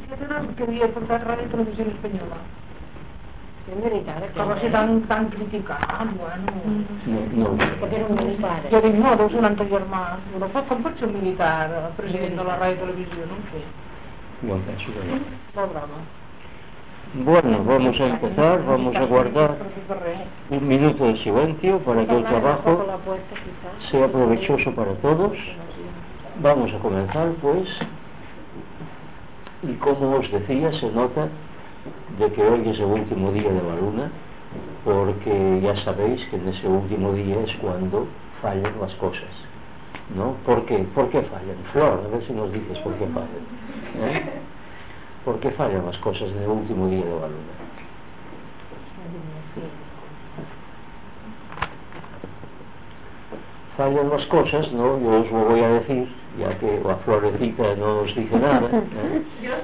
¿Qué era lo que había por la Radio y Televisión Española? Es militar, Estava ser tan criticat, bueno... No. perquè era un militar. Jo dic, no, deu ser un anterior mà. Però com pot ser un militar, president de la Ràdio i Televisió? No ho sé. Yo pienso que no. Molt brava. Bueno, vamos a empezar, vamos a guardar un minuto de silencio para que el trabajo sea provechoso para todos. Vamos a comenzar, pues, y como os decía, se nota de que hoy es el último día de la luna, porque ya sabéis que en ese último día es cuando fallan las cosas, ¿no? ¿Por qué? ¿Por qué fallan? Flor, a ver si nos dices por qué fallan, ¿eh? ¿Por qué fallan las cosas en el último día de la luna? Fallan las cosas, ¿no? Yo os lo voy a decir, ya que la florecita no os dice nada, ¿eh?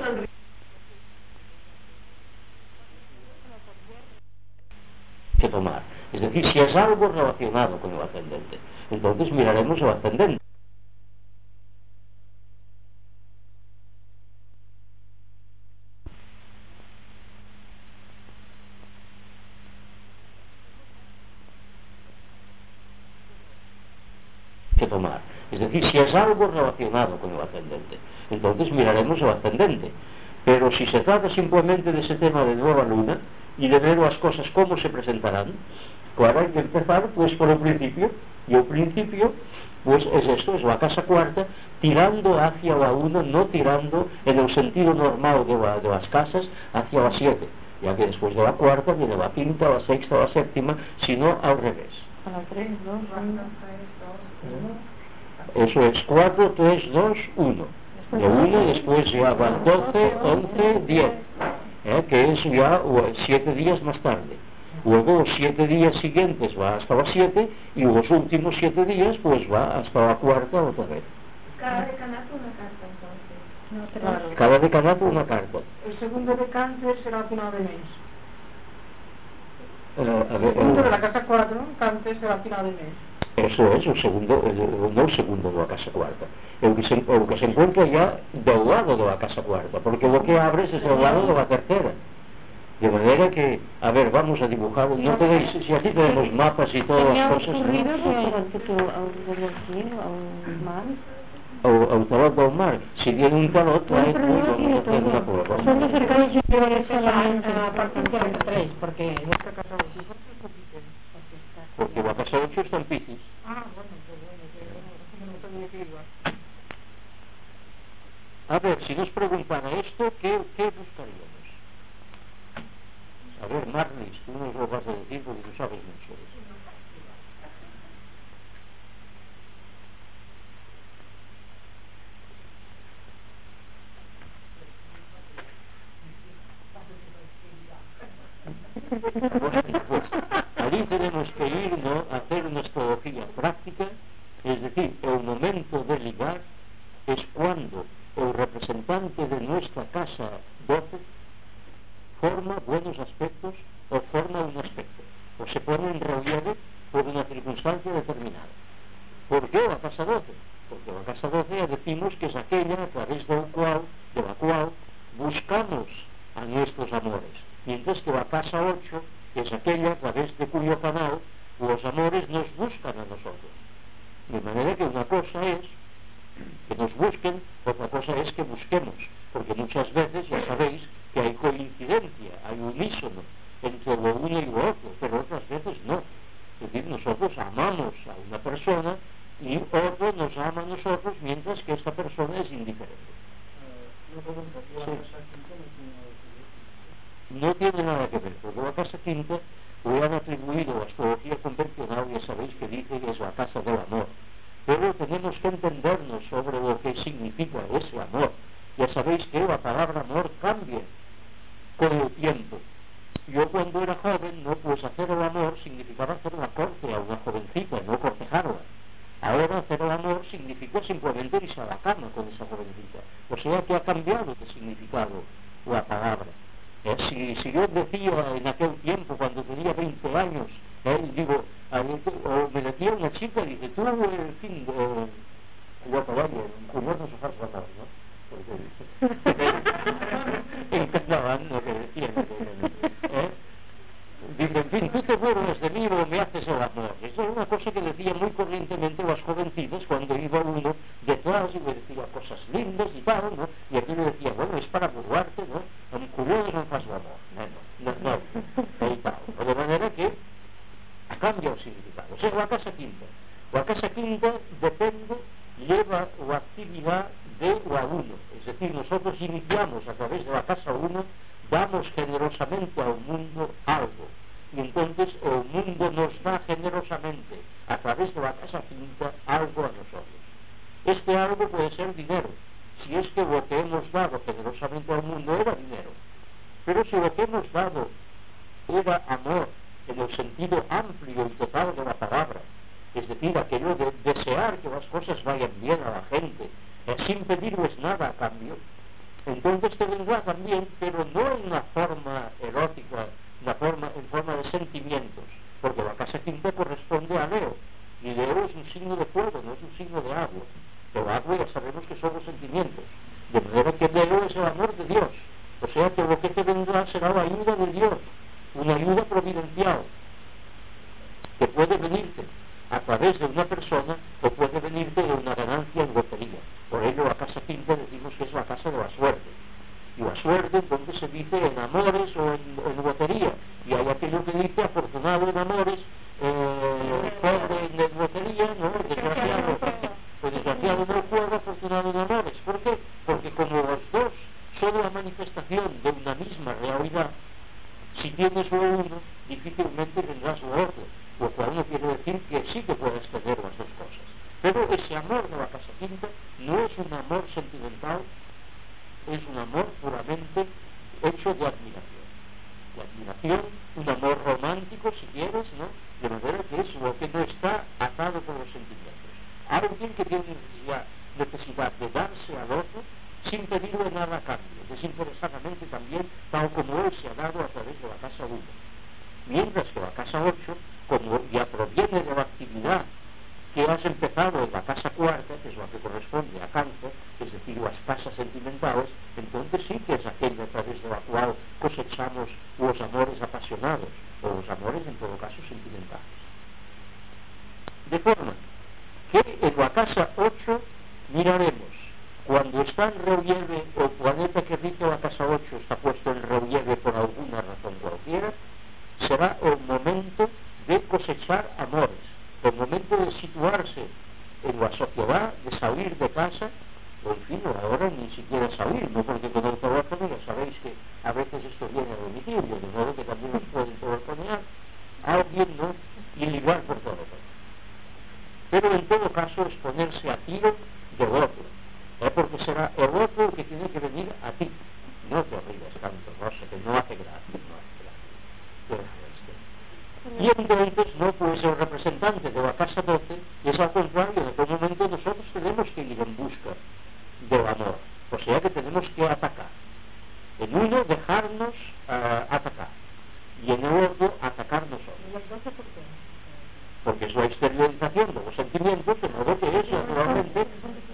Que tomar. Es decir, si es algo relacionado con el ascendente, entonces miraremos el ascendente. Que tomar. Es decir, si es algo relacionado con el ascendente, entonces miraremos el ascendente. Pero si se trata simplemente de ese tema de nueva luna y de ver las cosas cómo se presentarán, claro, hay que empezar pues por el principio, y el principio pues es esto, es la casa cuarta tirando hacia la 1, no tirando en el sentido normal de las casas hacia la 7, ya que después de la cuarta viene la quinta, la sexta, la séptima, sino al revés. A la 3, 2, 1. Eso es 4, 3, 2, 1. De 1 después ya van 12, 11, 10, que es ya 7 días más tarde. Luego los 7 días siguientes va hasta las 7 y los últimos 7 días pues va hasta la cuarta otra vez. Cada decanato una carta entonces. No, claro. Cada decanato una carta. El segundo de Cáncer será a final de mes. A El ver, segundo de la casa 4, Cáncer será a final de mes. Eso es el segundo, no el segundo de la casa cuarta, el que se encuentra ya del lado de la casa cuarta, porque lo que abres es el lado de la tercera. De manera que, a ver, vamos a dibujar, no tenéis, si aquí tenemos mapas y todas las cosas, ¿no? El tarot del mar, si viene un tarot, vamos a hacer una prueba. Son cercanos y solamente A partir de la 3, porque en esta casa 8 Porque la casa 8 está en Piscis. Ah, bueno, no tenía que ir. A ver, si nos preguntara esto, ¿qué buscaríamos? A ver, Marlis, tú nos lo vas a decir porque tú sabes mucho de eso. Pues, allí tenemos que ir, ¿no?, a hacer una astrología práctica, es decir, el momento de ligar es cuando el representante de nuestra casa 12 forma buenos aspectos o forma un aspecto, o se pone en relieve por una circunstancia determinada. ¿Por qué la casa 12? Porque la casa 12 ya decimos que es aquella a través de la cual buscamos a nuestros amores, mientras que la casa 8 es aquella a través de cuyo canal los amores nos buscan a nosotros. De manera que una cosa es que nos busquen, otra cosa es que busquemos, porque muchas veces ya sabéis que hay coincidencia, hay unísono entre lo uno y lo otro, pero otras veces no. Es decir, nosotros amamos a una persona y otro nos ama a nosotros mientras que esta persona es indiferente. No tiene nada que ver, porque la casa quinta le han atribuido la astrología convencional, ya sabéis que dice que es la casa del amor. Pero tenemos que entendernos sobre lo que significa ese amor. Ya sabéis que la palabra amor cambia con el tiempo. Yo cuando era joven, no, pues hacer el amor significaba hacer una corte a una jovencita, no cortejarla. Ahora hacer el amor significa simplemente irse a la cama con esa jovencita. O sea que ha cambiado de significado la palabra. Si yo decía en aquel tiempo, cuando tenía 20 años, digo, o me decía una chica, dice, tú, en fin, yo caballo, curioso se faz fatal, ¿no? Porque, no, que decía, dice, en fin, tú te burlas de mí o me haces el amor. Eso es una cosa que decía muy corrientemente las jovencitas cuando iba uno detrás y le decía cosas lindas y tal, ¿no? Y aquí le decía, bueno, es para burlarte, ¿no? En curioso no fas el amor. No, y tal. De manera que cambia el significado. O sea, la casa quinta. La casa quinta depende, lleva la actividad de la uno. Es decir, nosotros iniciamos a través de la casa uno, damos generosamente al mundo algo. Y entonces el mundo nos da generosamente a través de la casa quinta algo a nosotros. Este algo puede ser dinero, si es que lo que hemos dado generosamente al mundo era dinero. Pero si lo que hemos dado era amor, en el sentido amplio y total de la palabra, es decir, aquello de desear que las cosas vayan bien a la gente, sin pedirles nada a cambio, entonces te vendrá también, pero no en una forma erótica, en forma de sentimientos, porque la casa quinta corresponde a Leo, y Leo es un signo de fuego, no es un signo de agua, pero agua ya sabemos que son los sentimientos, de manera que Leo es el amor de Dios, o sea que lo que te vendrá será la ayuda de Dios, una ayuda providencial, que puede venirte a través de una persona o puede venirte de una ganancia en lotería. Por ello la casa quinta decimos que es la casa de la suerte. Y la suerte entonces se dice en amores o en lotería. Y hay aquello que dice afortunado en amores, pobre en lotería, ¿no? Desgraciado en el juego, afortunado en amores. ¿Por qué? Porque como los dos son la manifestación de una misma realidad, si tienes lo uno, difícilmente tendrás lo otro, lo cual no quiere decir que sí que puedas tener las dos cosas. Pero ese amor de la casa quinta no es un amor sentimental, es un amor puramente hecho de admiración. De admiración, un amor romántico, si quieres, ¿no? De manera que es lo que no está atado por los sentimientos. Alguien que tiene necesidad de darse al otro, sin pedirle nada a cambio, desinteresadamente también, tal como él se ha dado a través de la casa 1. Mientras que la casa 8, como ya proviene de la actividad que has empezado en la casa cuarta, que es la que corresponde a Cáncer, es decir, las casas sentimentales, entonces sí que es aquella a través de la cual cosechamos los amores apasionados, o los amores, en todo caso, sentimentales. De forma que en la casa 8 miraremos, cuando está en relieve, o el planeta que rige la casa 8 está puesto en relieve por alguna razón cualquiera, será el momento de cosechar amores, el momento de situarse en la sociedad, de salir de casa, o en fin, ahora ni siquiera salir, no porque con el teléfono ya sabéis que a veces esto viene a domicilio, de modo que también nos pueden telefonear a alguien, ¿no? Y ligar por teléfono. Pero en todo caso es ponerse a tiro del otro. Porque será el otro el que tiene que venir a ti. No te rías tanto, Rosa, que no hace gracia, Y entonces, no, pues el representante de la casa 12 es al contrario, en aquel momento nosotros tenemos que ir en busca del amor. O sea que tenemos que atacar. En uno, dejarnos atacar. Y en el otro, atacar nosotros. Porque es la exteriorización de los sentimientos, de modo que es naturalmente...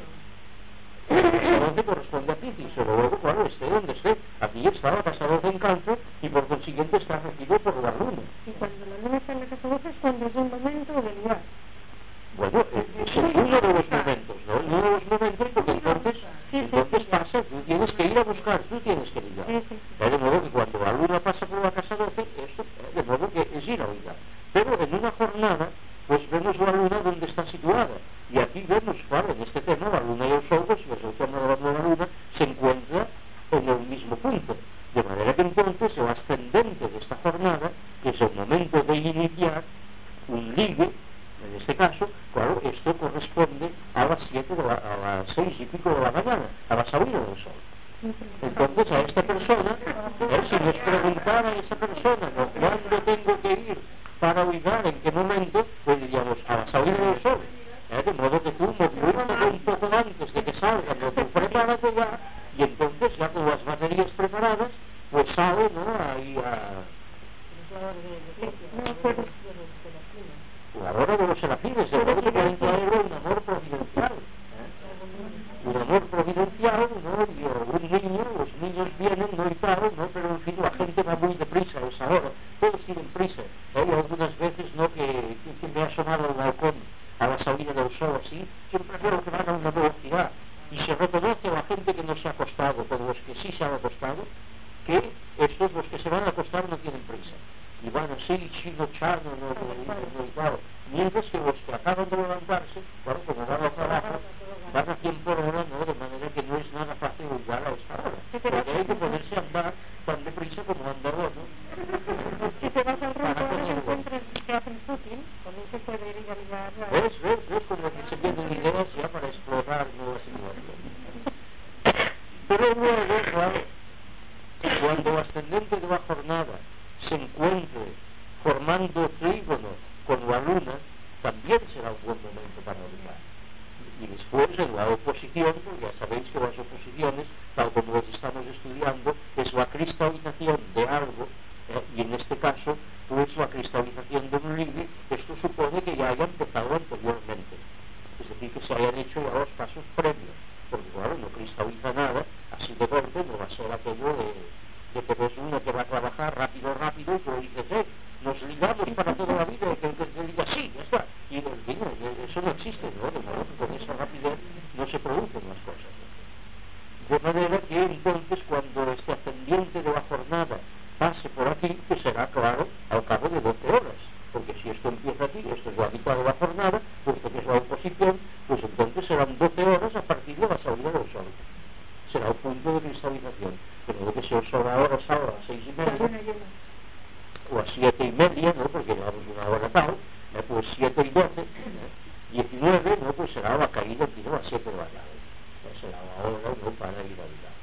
donde corresponde a Piscis, pero luego, claro, esté donde esté. Aquí está la casa 12 en Cáncer y por consiguiente está regido por la luna. Y cuando la luna está en la casa 12 es cuando es un momento de lugar. Bueno, es uno de los momentos, ¿no? Uno de los momentos, porque entonces pasa, tú tienes que ir a buscar, tú tienes que ligar. De modo que cuando la luna pasa por la casa 12, esto, de modo que es ir a ligar. Pero en una jornada, pues vemos la luna donde está situada. Y aquí vemos, claro, en este tema, la luna y el sol, pues el tema de la nueva luna se encuentra en el mismo punto. De manera que entonces el ascendente de esta jornada es el momento de iniciar un ligue. En este caso, claro, esto corresponde a las 6 y pico de la mañana, a la salida del sol. Entonces a esta persona, si nos preguntara a esa persona, ¿no?, ¿cuándo tengo que ir para ligar, en qué momento? Pues diríamos, a la salida del sol. De modo que tú, movilízate un poco antes de que salga, ¿no?, tú prepárate ya, y entonces ya con las baterías preparadas, pues sale, ¿no?, ahí a... La hora de los serafines, de modo que pueden traer un amor providencial. un amor providencial, ¿no? Y un niño, los niños vienen, ¿no? Y tal, ¿no? Pero en fin, la gente va muy deprisa a esa hora, todos tienen prisa. Hay algunas veces, ¿no? Que me ha sonado el balcón a la salida del sol así, siempre veo que van a una velocidad y se reconoce a la gente que no se ha acostado, pero los que sí se han acostado, que estos, los que se van a acostar, no tienen prisa. Y van así, chino, chano, no, y claro. Mientras que los que acaban de levantarse, claro, como van al trabajo, van a 100 por hora, ¿no? De manera que no es nada fácil llegar a esta hora. Porque hay que ponerse a andar tan deprisa como andaba, ¿no? Si te vas al rumbo, ahora encuentras que hacen footing, con eso puede ir a ligar. ¿Ves? Como que se tienen ideas ya para explorar nuevas situaciones. Pero luego, claro, cuando el ascendente de la jornada se encuentre formando trígono con la luna, también será un buen momento para ligar. Y después en la oposición, pues ya sabéis que las oposiciones, tal como las estamos estudiando, es la cristalización de algo, y en este caso, pues la cristalización de un ligue. Esto supone que ya haya empezado anteriormente, es decir, que se hayan hecho ya los pasos previos, porque claro, no cristaliza nada, así de golpe no va a ser aquello de que ves uno que va a trabajar rápido, y tú dices, nos ligamos para toda la vida, y que te diga, sí, ya está. Y digo, eso no existe, ¿no? De modo que con esa rapidez no se producen las cosas. De manera que entonces, cuando este ascendiente de la jornada pase por aquí, que será claro al cabo de 12 horas. Porque si esto empieza aquí, esto es la mitad de la jornada, puesto que es la oposición, pues entonces serán 12 horas a partir de la salida del sol. Será el punto de cristalización. Pero que si el sol ahora sale a las 6:30, o a 7:30, ¿no? Porque llevamos una hora tal, pues 7:12, 19, ¿no? Pues será la caída aquí de las 7 de la tarde. Será la hora, ¿no? Para ir a ligar.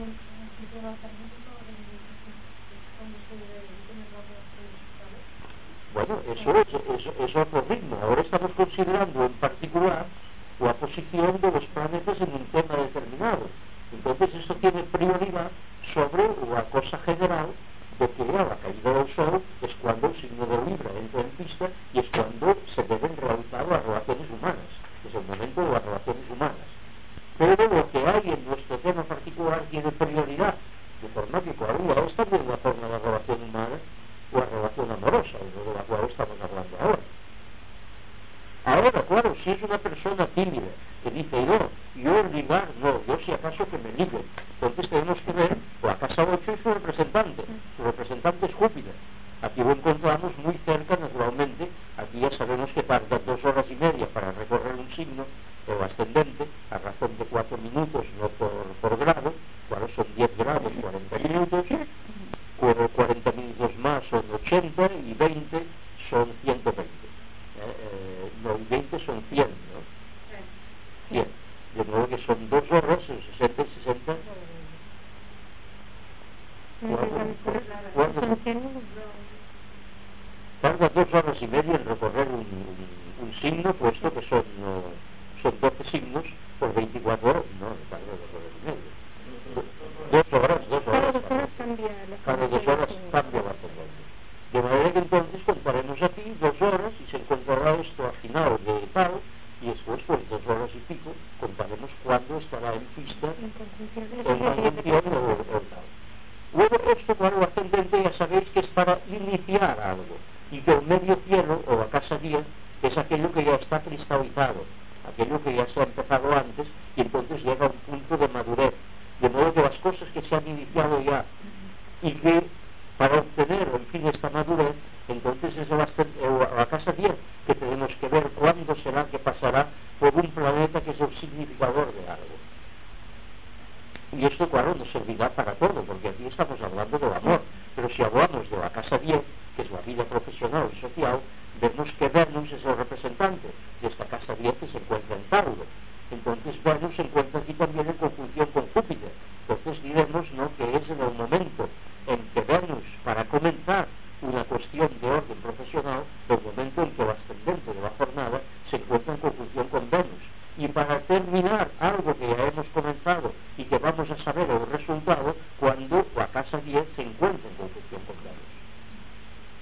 Bueno, eso es otro ritmo. Ahora estamos considerando en particular la posición de los planetas en un tema determinado. Entonces esto tiene prioridad sobre la cosa general de que a la caída del sol es cuando el signo de Libra entra en pista y es cuando se deben realizar las relaciones humanas. Es el momento de las relaciones humanas. Pero lo que hay en nuestro tema particular tiene prioridad, de forma que claro, ya está bien la forma de la relación humana o la relación amorosa, de la cual estamos hablando ahora. Ahora, claro, si es una persona tímida que dice, yo ligar, no, yo si acaso que me ligue, entonces tenemos que ver, la casa 8 es su representante es Júpiter. Aquí lo encontramos muy cerca, naturalmente, aquí ya sabemos que tarda 2 horas y media para recorrer un signo, o ascendente, a razón de 4 minutos, no por grado, claro, son 10 grados, 40 minutos, 40 minutos más son 80 y 20 son 120. No, y 20 son 100, ¿no? 100. De modo que son 2 horas, 60 y 60. Tarda 2 horas y media en recorrer un signo, puesto que son 12 signos por 24 horas. No, tarda 2 horas y media. 2 horas. Cada 2 horas cambia la tendencia. De manera que entonces contaremos aquí 2 horas y se encontrará esto al final de tal, y después, pues 2 horas y pico, contaremos cuándo estará en pista, en conjunción o tal. Luego, esto, claro, el ascendente ya sabéis que es para iniciar algo, y que el medio cielo, o la casa 10, es aquello que ya está cristalizado, aquello que ya se ha empezado antes, y entonces llega a un punto de madurez. De modo que las cosas que se han iniciado ya, y que para obtener, en fin, esta madurez, entonces es la casa 10 que tenemos que ver cuándo será que pasará por un planeta que es el significador de algo. Y esto, claro, nos servirá para todo, porque aquí estamos hablando del amor, pero si hablamos de la casa 10, que es la vida profesional y social, vemos que Venus es el representante de esta casa 10 que se encuentra en Tauro. Entonces Venus se encuentra aquí también en conjunción con Júpiter. Entonces diremos, ¿no?, que es en el momento en que Venus, para comenzar una cuestión de orden profesional, el momento en que el ascendente de la jornada se encuentra en conjunción con Venus. Y para terminar algo que ya hemos comenzado y que vamos a saber el resultado cuando la casa 10 se encuentra en conjunción con Venus.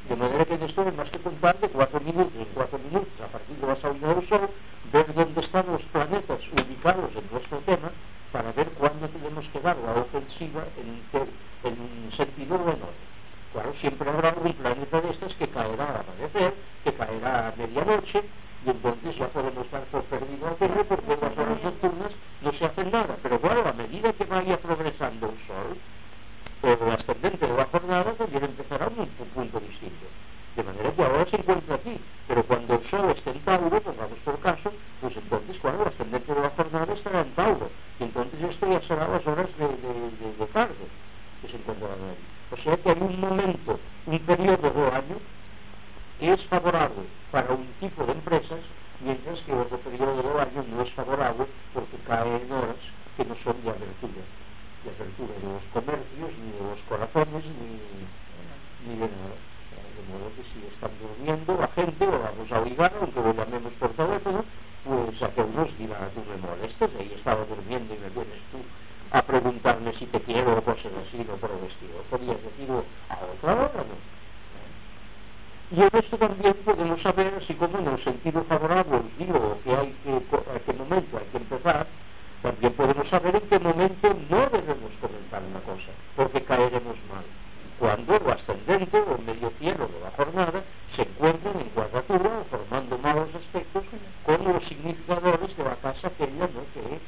De manera que esto es más que contar de 4 minutos en 4 minutos, a partir de la salida del Sol, ver dónde están los planetas ubicados en nuestro tema, para ver cuándo tenemos que dar la ofensiva en un sentido menor. Claro, siempre habrá un planeta de estos que caerá al amanecer, que caerá a medianoche, y entonces ya podemos dar por perdido aquello, porque las horas nocturnas no se hacen nada. Pero claro, a medida que vaya progresando el Sol, el ascendente de la jornada también empezará en un punto distinto. De manera que ahora se encuentra aquí, pero cuando el Sol esté en Tauro, pongamos por caso, pues entonces, claro, el ascendente de la jornada estará en Tauro, y entonces esto ya será las horas de tarde que se encuentran ahí. O sea que hay un momento, un periodo del año que es favorable para un tipo de empresas, mientras que otro periodo del año no es favorable porque cae en horas que no son de abertura de los comercios, ni de los corazones, ni de nada. De modo que si están durmiendo la gente, o vamos a obligar, aunque lo llamemos por teléfono, pues aquel nos dirá: tú me molestas, ahí estaba durmiendo y me vienes tú a preguntarme si te quiero o cosas así, no por el estilo. Podrías decirlo a otra hora, ¿no? Y en esto también podemos saber, así como en el sentido favorable os digo que a qué momento hay que empezar, también podemos saber en qué momento no debemos comentar una cosa, porque caeremos mal. Cuando el ascendente o el medio cielo de la jornada se encuentran en cuadratura o formando malos aspectos con los significadores de la casa aquella, ¿no?,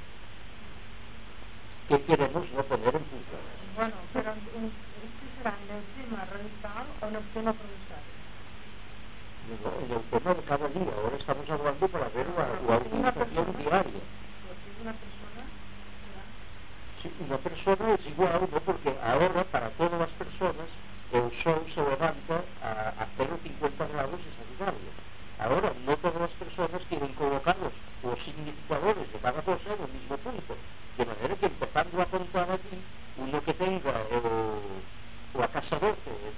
que queremos no poner en función. Bueno, pero ¿este será en el tema radical o en el tema provincial? En el tema de cada día, ahora estamos hablando para ver la utilización diaria. ¿Una persona? Sí, una persona es igual, ¿no?, porque ahora para todas las personas el Sol se levanta a 0,50 grados de Sagitario. Ahora no todas las personas tienen colocados los significadores de cada cosa en el mismo punto, de manera que empezando a contar aquí, uno que tenga la casa 12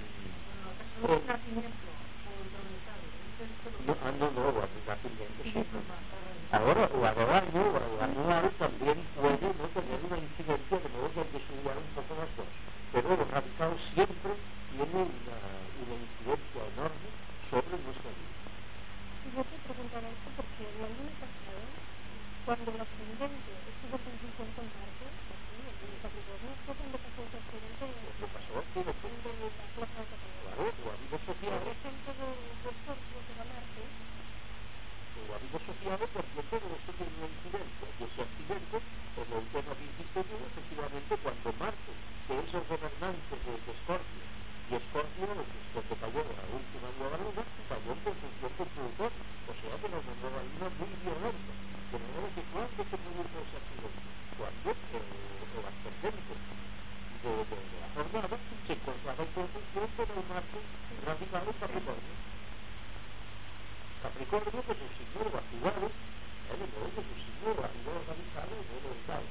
no, nacimiento siempre. Ahora, o al año, o al anual, también puede no tener una incidencia, de modo que hay que estudiar un poco las dos. Pero el radical siempre tiene una incidencia enorme sobre nuestra vida. Yo te preguntaba esto porque el año pasado, cuando el ascendente estuvo en conjunción con Marte, aquí, en el Capricornio, fue cuando pasó el accidente ¿Qué pasó? ¿Qué de la plaza de Cataluña? Claro, o amigos sociales. Por ejemplo, de Escorpio, que era Marte, O amigos sociales, porque todo esto tiene una incidencia. Y ese accidente, como el tema que hiciste tú, efectivamente, cuando Marte, que es el gobernante de Escorpio, y Escorpio, que cayó la última nueva luna, cayó en conjunción con Plutón. O sea que era una nueva luna muy violenta. De manera que cuando se produjo ese accidente, cuando el ascendente de la jornada se encontraba en conjunción con el Marte radical en Capricornio. Capricornio, que es un signo de la ciudad, de modo que es un signo de la vida organizada y no de tal.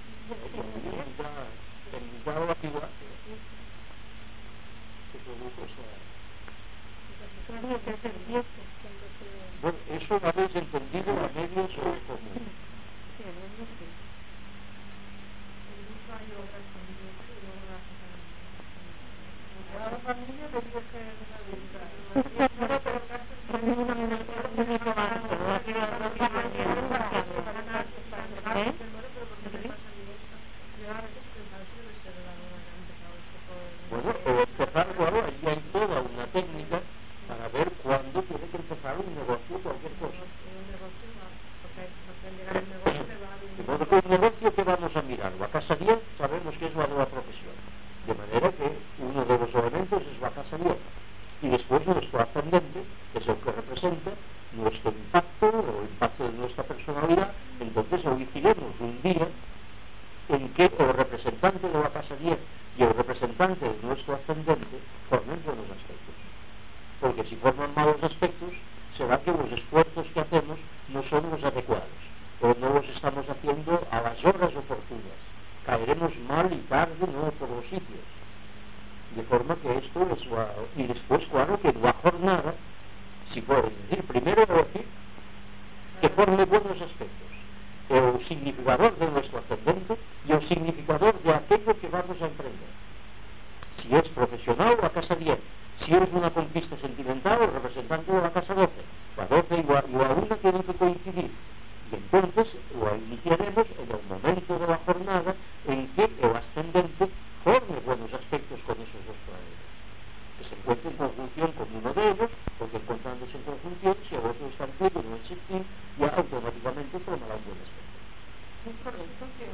En mitad de la ciudad se produjo esa... Bueno, eso lo habéis entendido a medios o común. La familia debería ser Bueno, empezar, claro, ahí hay toda una técnica para ver cuándo tiene que empezar un negocio, cualquier cosa. De modo que un negocio que vamos a mirar, la casa 10 sabemos que es la nueva profesión, de manera que uno de los elementos es la casa 10, y después nuestro ascendente, que es el que representa nuestro impacto o el impacto de nuestra personalidad. Entonces elegiremos un día en que el representante de la casa 10 y el representante de nuestro ascendente formen buenos aspectos, porque si forman malos aspectos será que los esfuerzos que hacemos no son los adecuados o no los estamos haciendo a las horas oportunas, caeremos mal y tarde, no por los sitios, de forma que esto es y después claro que en la jornada, si pueden decir, primero decir que forme buenos aspectos, el significador de nuestro ascendente y el significador de aquello que vamos a emprender. Si es profesional, la casa 10, Si es una conquista sentimental, el representante de la casa 12, la 12 y la 1 tienen que coincidir. Y entonces lo iniciaremos en el momento de la jornada en que el ascendente forme buenos aspectos con esos dos planetas, que se encuentre en conjunción con uno de ellos, porque encontrándose en conjunción, si el otro está en Plutón o en sextil, ya automáticamente formará un buen aspecto. ¿Es correcto que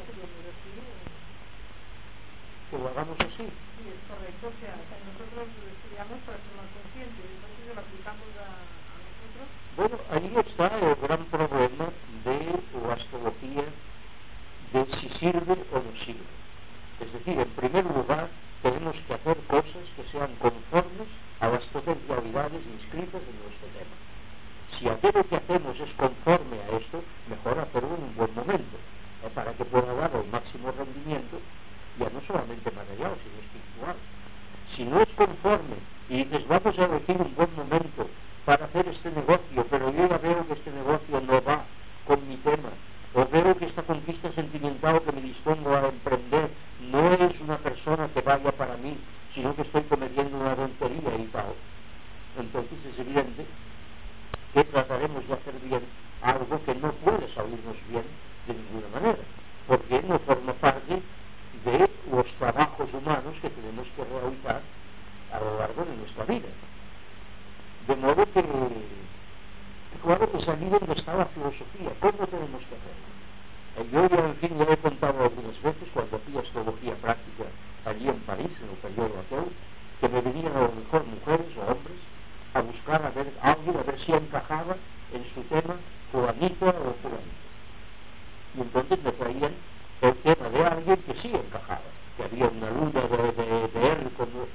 lo hagamos así? Sí, es correcto, o sea, nosotros lo estudiamos para ser más conscientes, entonces lo aplicamos a nosotros. Bueno, ahí está el gran problema de la astrología, de si sirve o no sirve. Es decir, en primer lugar, tenemos que hacer cosas que sean conformes a las potencialidades inscritas en nuestro tema. Si aquello que hacemos es conforme a esto, mejor hacerlo en un buen momento, para que pueda dar el máximo rendimiento, ya no solamente material, sino espiritual. Si no es conforme y dices, vamos a elegir un buen momento para hacer este negocio, pero yo ya veo que este negocio no va con mi tema, o veo que esta conquista sentimental que me dispongo a emprender no es una persona que vaya para mí, sino que estoy cometiendo una tontería y tal, entonces es evidente que trataremos de hacer bien algo que no puede salirnos bien de ninguna manera, porque no forma parte de los trabajos humanos que tenemos que realizar a lo largo de nuestra vida. De modo que, claro, pues allí donde está la filosofía, ¿cómo tenemos que hacerlo? Yo ya, en fin, lo he contado algunas veces cuando hacía astrología práctica allí en París, en el periodo aquel, que me venían a lo mejor mujeres o hombres a buscar a ver alguien, a ver si encajaba en su tema fulanita o fulanita. Y entonces me traían el tema de alguien que sí encajaba, que había una luna de él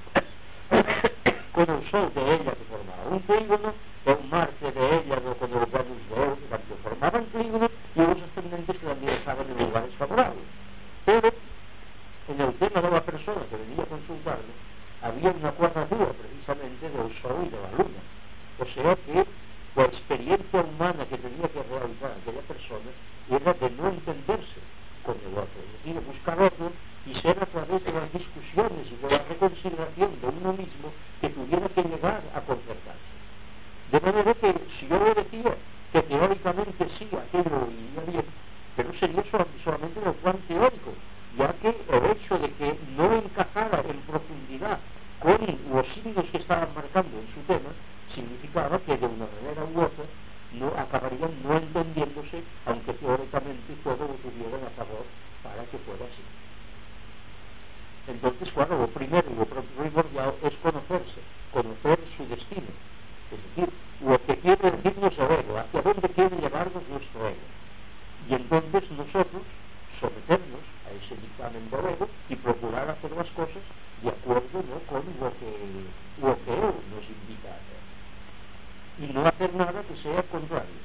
con el sol de ella que formaba un trígono, un Marte de ella con el Venus de él que formaban trígono, y los ascendentes que también estaban en lugares favorables. Pero en el tema de la persona que venía a consultarme había una cuadratura precisamente del sol y de la luna, o sea que la experiencia humana que tenía que realizar aquella persona era de no entenderse con el otro, es decir, buscar otro y ser a través de las discusiones y de la reconciliación de uno mismo que tuviera que llegar a concertarse. De manera que si yo le decía que teóricamente sí, aquello iría bien, pero sería solamente en el plan teórico, ya que el hecho de que no encajara en profundidad con los signos que estaban marcando en su tema, significaba que de una manera u otra no acabarían no entendiéndose, aunque teóricamente todo lo tuvieran a favor para que fuera así. Entonces, claro, lo primero y lo primordial es conocerse, conocer su destino, es decir, lo que quiere decirnos el ego, hacia dónde quiere llevarnos nuestro ego. Y entonces nosotros someternos a ese dictamen del ego y procurar hacer las cosas de acuerdo, ¿no?, con lo que él nos invita a hacer. Y no hacer nada que sea contrario.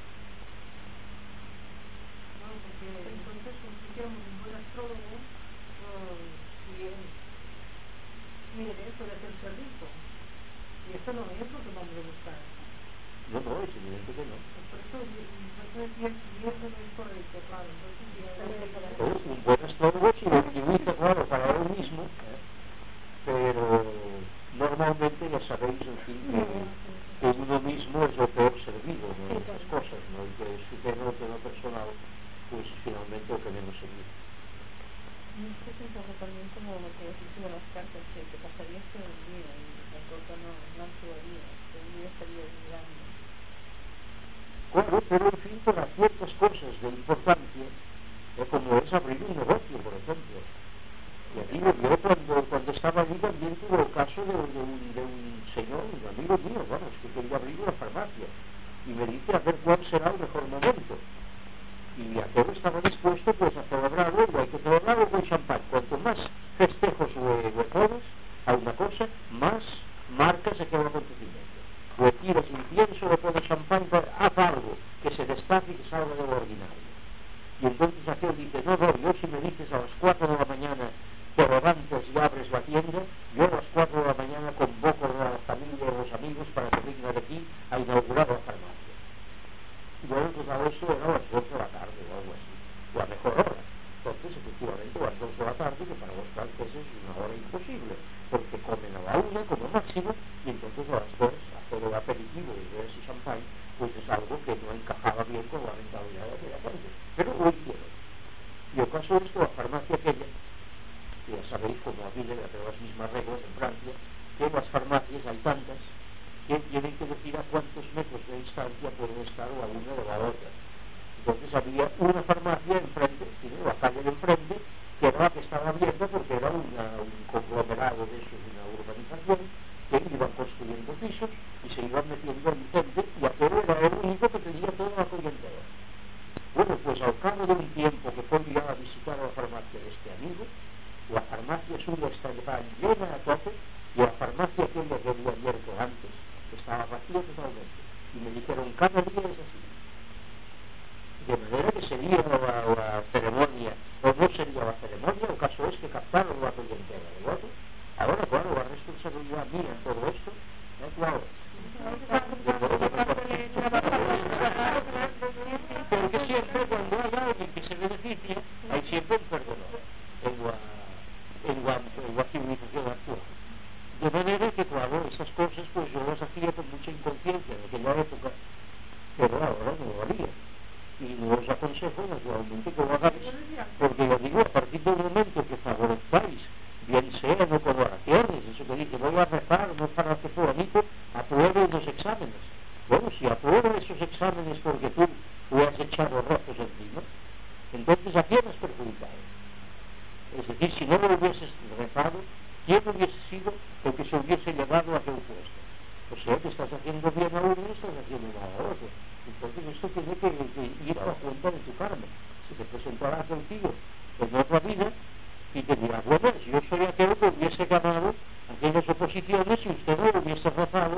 No, porque entonces consideramos un buen astrólogo, mire, puede hacerse rico. Y esto no es lo que vamos a buscar. No, es evidente que no. Por eso eso no es correcto, claro. Entonces, un buen astrólogo si lo utiliza, claro, para él mismo, pero normalmente ya sabéis, en fin, que uno mismo es lo peor servido, ¿no?, en estas cosas, ¿no?, y que su tema personal, pues finalmente lo que menos servido. Esto es un poco también como lo que decís de las cartas, que te pasarías todo el día y tampoco no actuaría, todo el día estarías mirando. Claro, pero en fin, para ciertas cosas de importancia, como es abrir un negocio, por ejemplo. Y digo, yo cuando estaba allí también tuve el caso de un señor, un amigo mío, vamos, que quería abrir una farmacia. Y me dice a ver cuál será el mejor momento. Y aquel estaba dispuesto pues a celebrarlo, y hay que celebrarlo con champán. Cuanto más festejos le pones a una cosa, más marcas aquel acontecimiento. Le tiras incienso, le pones champán, haz algo que se destaque y que salga de lo ordinario. Y entonces aquel dice, no, yo si me dices a las 4 de la mañana te levantas y abres la tienda, yo a las 4 de la mañana convoco a la familia y a los amigos para que vengan aquí a inaugurar la farmacia. Y luego pues a eso era a las 8 de la tarde o algo así, la mejor hora. Entonces, efectivamente, a las 2 de la tarde, que para los franceses es una hora imposible, porque comen a la 1 como máximo, y entonces a las 2 hacer el aperitivo y ver ese champán, pues es algo que no encajaba bien con la mentalidad de la gente. Pero lo hicieron. Y el caso es que la farmacia aquella, que ya sabéis, como aquí debe hacer las mismas reglas en Francia, que en las farmacias hay tantas que tienen que decir a cuántos metros de distancia pueden estar la una de la otra. Entonces había una farmacia enfrente, la calle de enfrente, que era la que estaba abierta porque era un conglomerado de eso, una urbanización, que iban construyendo pisos y se iban metiendo en gente, y aquel era el único que tenía toda la clientela. Bueno, pues al cabo de un tiempo que fue ya a visitar a la farmacia de este amigo, la farmacia suya estaba llena a tope, y la farmacia que yo había abierto antes estaba vacía totalmente. Y me dijeron, cada día es así. De manera que sería la ceremonia, o no sería la ceremonia, el caso es que captaron la clientela de otro. Ahora, claro, la responsabilidad mía en todo esto, claro. Porque siempre cuando hay alguien que se beneficia, hay siempre un perdedor en la civilización actual. De manera que, claro, esas cosas pues yo las hacía con mucha inconsciencia en aquella época, pero ahora no lo haría. Y no os aconsejo naturalmente que lo hagáis, porque yo digo, a partir del momento que favorezcáis, bien sea no con oraciones, eso que dice, voy a rezar, no para que fulanito apruebe unos exámenes. Bueno, si aprueba esos exámenes porque tú le has echado rezos encima, entonces ¿a quién has perjudicado? Es decir, si no lo hubieses rezado, ¿quién hubiese sido el que se hubiese llevado a aquel puesto? O sea, que estás haciendo bien a uno y estás haciendo mal a otro. Entonces esto tiene que ir a la cuenta de tu karma. Si te presentará aquel tío en otra vida y te dirá, bueno, yo soy aquel que hubiese ganado aquellas oposiciones si usted no hubiese rezado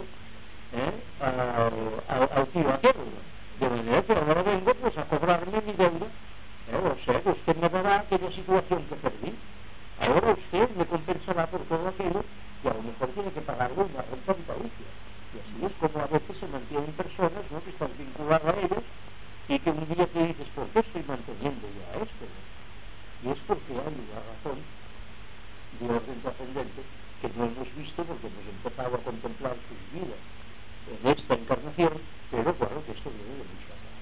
al tío aquel. De manera que ahora vengo pues a cobrarme mi deuda. O sea, que usted me dará aquella situación que perdí. Ahora usted me compensará por todo aquello y a lo mejor tiene que pagarle una renta vitalicia. Y así es como a veces se mantienen personas, ¿no?, que están vinculadas a ellos y que un día te dices, ¿por qué estoy manteniendo ya esto? Y es porque hay una razón de orden trascendente que no hemos visto porque hemos empezado a contemplar sus vidas en esta encarnación, pero claro que esto viene de mucho atrás.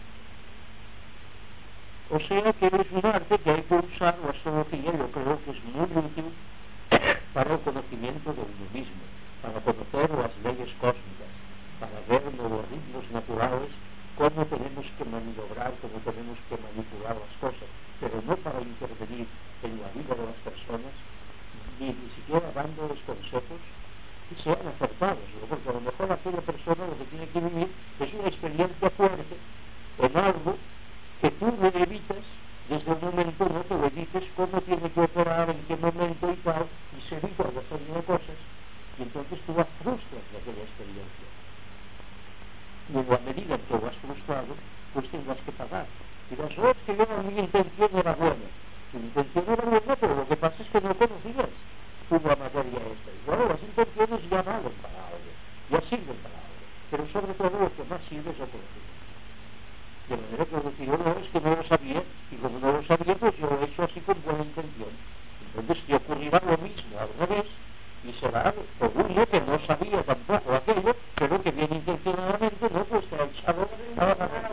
O sea que es un arte que hay que usar, la astrología yo creo que es muy útil para el conocimiento de uno mismo, para conocer las leyes cósmicas, para ver los ritmos naturales, cómo tenemos que maniobrar, cómo tenemos que manipular las cosas, pero no para intervenir en la vida de las personas, ni siquiera dándoles consejos que sean acertados, ¿no? Porque a lo mejor aquella persona lo que tiene que vivir es una experiencia fuerte en algo que tú le evitas desde el momento, no te le dices cómo tiene que operar, en qué momento y tal, y se evita de hacer mil cosas, y entonces tú vas frustras de aquella experiencia. Y en la medida en que vas frustrado, pues tendrás que pagar. Y dirás, es que mi intención era buena. Tu intención era buena, pero lo que pasa es que no conocías tú la materia esta. Y bueno, las intenciones ya valen para algo, ya sirven para algo, pero sobre todo lo que más sirve es el conocimiento. De manera que decir, no, es que no lo sabía, y como no lo sabía, pues yo lo he hecho así con buena intención. Entonces te ocurrirá lo mismo al revés, y será por uno que no sabía tampoco aquello, pero que bien intencionadamente no, pues te ha echado a la cabeza.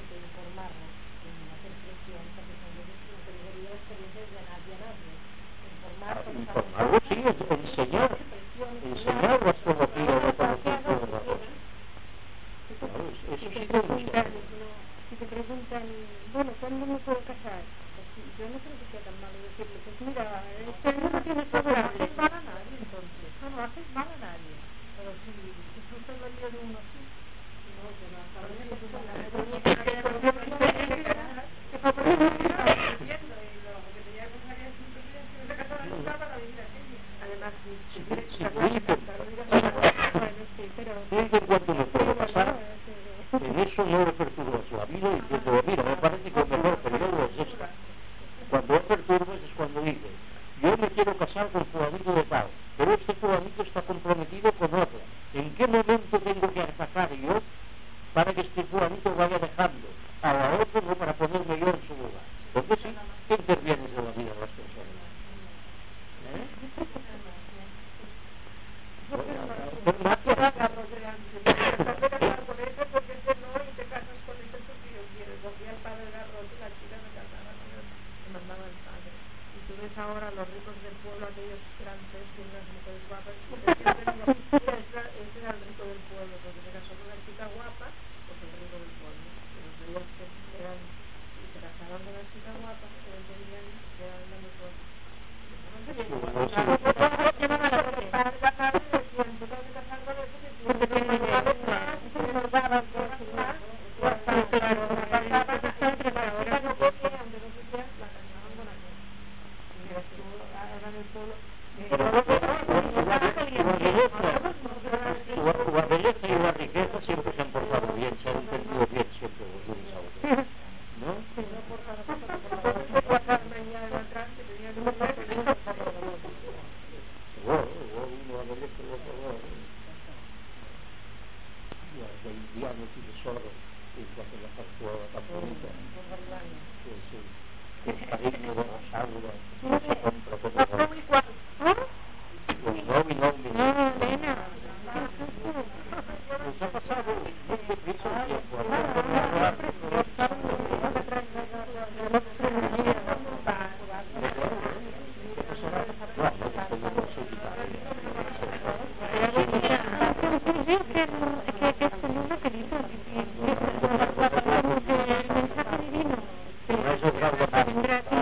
Informarlo, sí, enseñar la astrología de conocimiento de la cosa. Claro, eso sí que es si te preguntan, bueno, ¿cuándo me puedo casar? Pues yo no creo que sea tan malo decirle, pues mira, este año no tienes que no haces mal a nadie, entonces. No haces mal a nadie. Pero si tú te lo dices de uno así, no, que la familia que tú la además, si quieres en eso no le perturbas la vida y dices, mira, me parece que el mejor periodo es esta. Cuando lo perturbas es cuando dices, yo me quiero casar con fulanito de tal, pero este fulanito está comprometido con otra. ¿En qué momento tengo que atacar yo para que este fulanito vaya dejando a la otra, no para ponerme yo en su lugar? Entonces sí, que interviene la garros de antes. Te vas a casar con ese porque ese no, y te casas con ese porque yo quiero. Cogía el padre garros y la chica se casaba con él, se mandaba el padre. Y tú ves ahora los ricos del pueblo, aquellos grandes, y unas mujeres guapas, y te siempre digo, mira, ese era el rico del pueblo, porque se casó con una chica guapa, pues el rico del pueblo. Y los reyes que eran, y se casaban con una chica guapa, que no tenían, que eran la mejor. La belleza y la riqueza siempre se han portado bien, se han entendido bien siempre los unos a otros, ¿no? De indianos y tesoros, y cuando la factura tan bonita, el cariño de las auras, se compra con el nos ha pasado muy deprisa el tiempo. Gracias.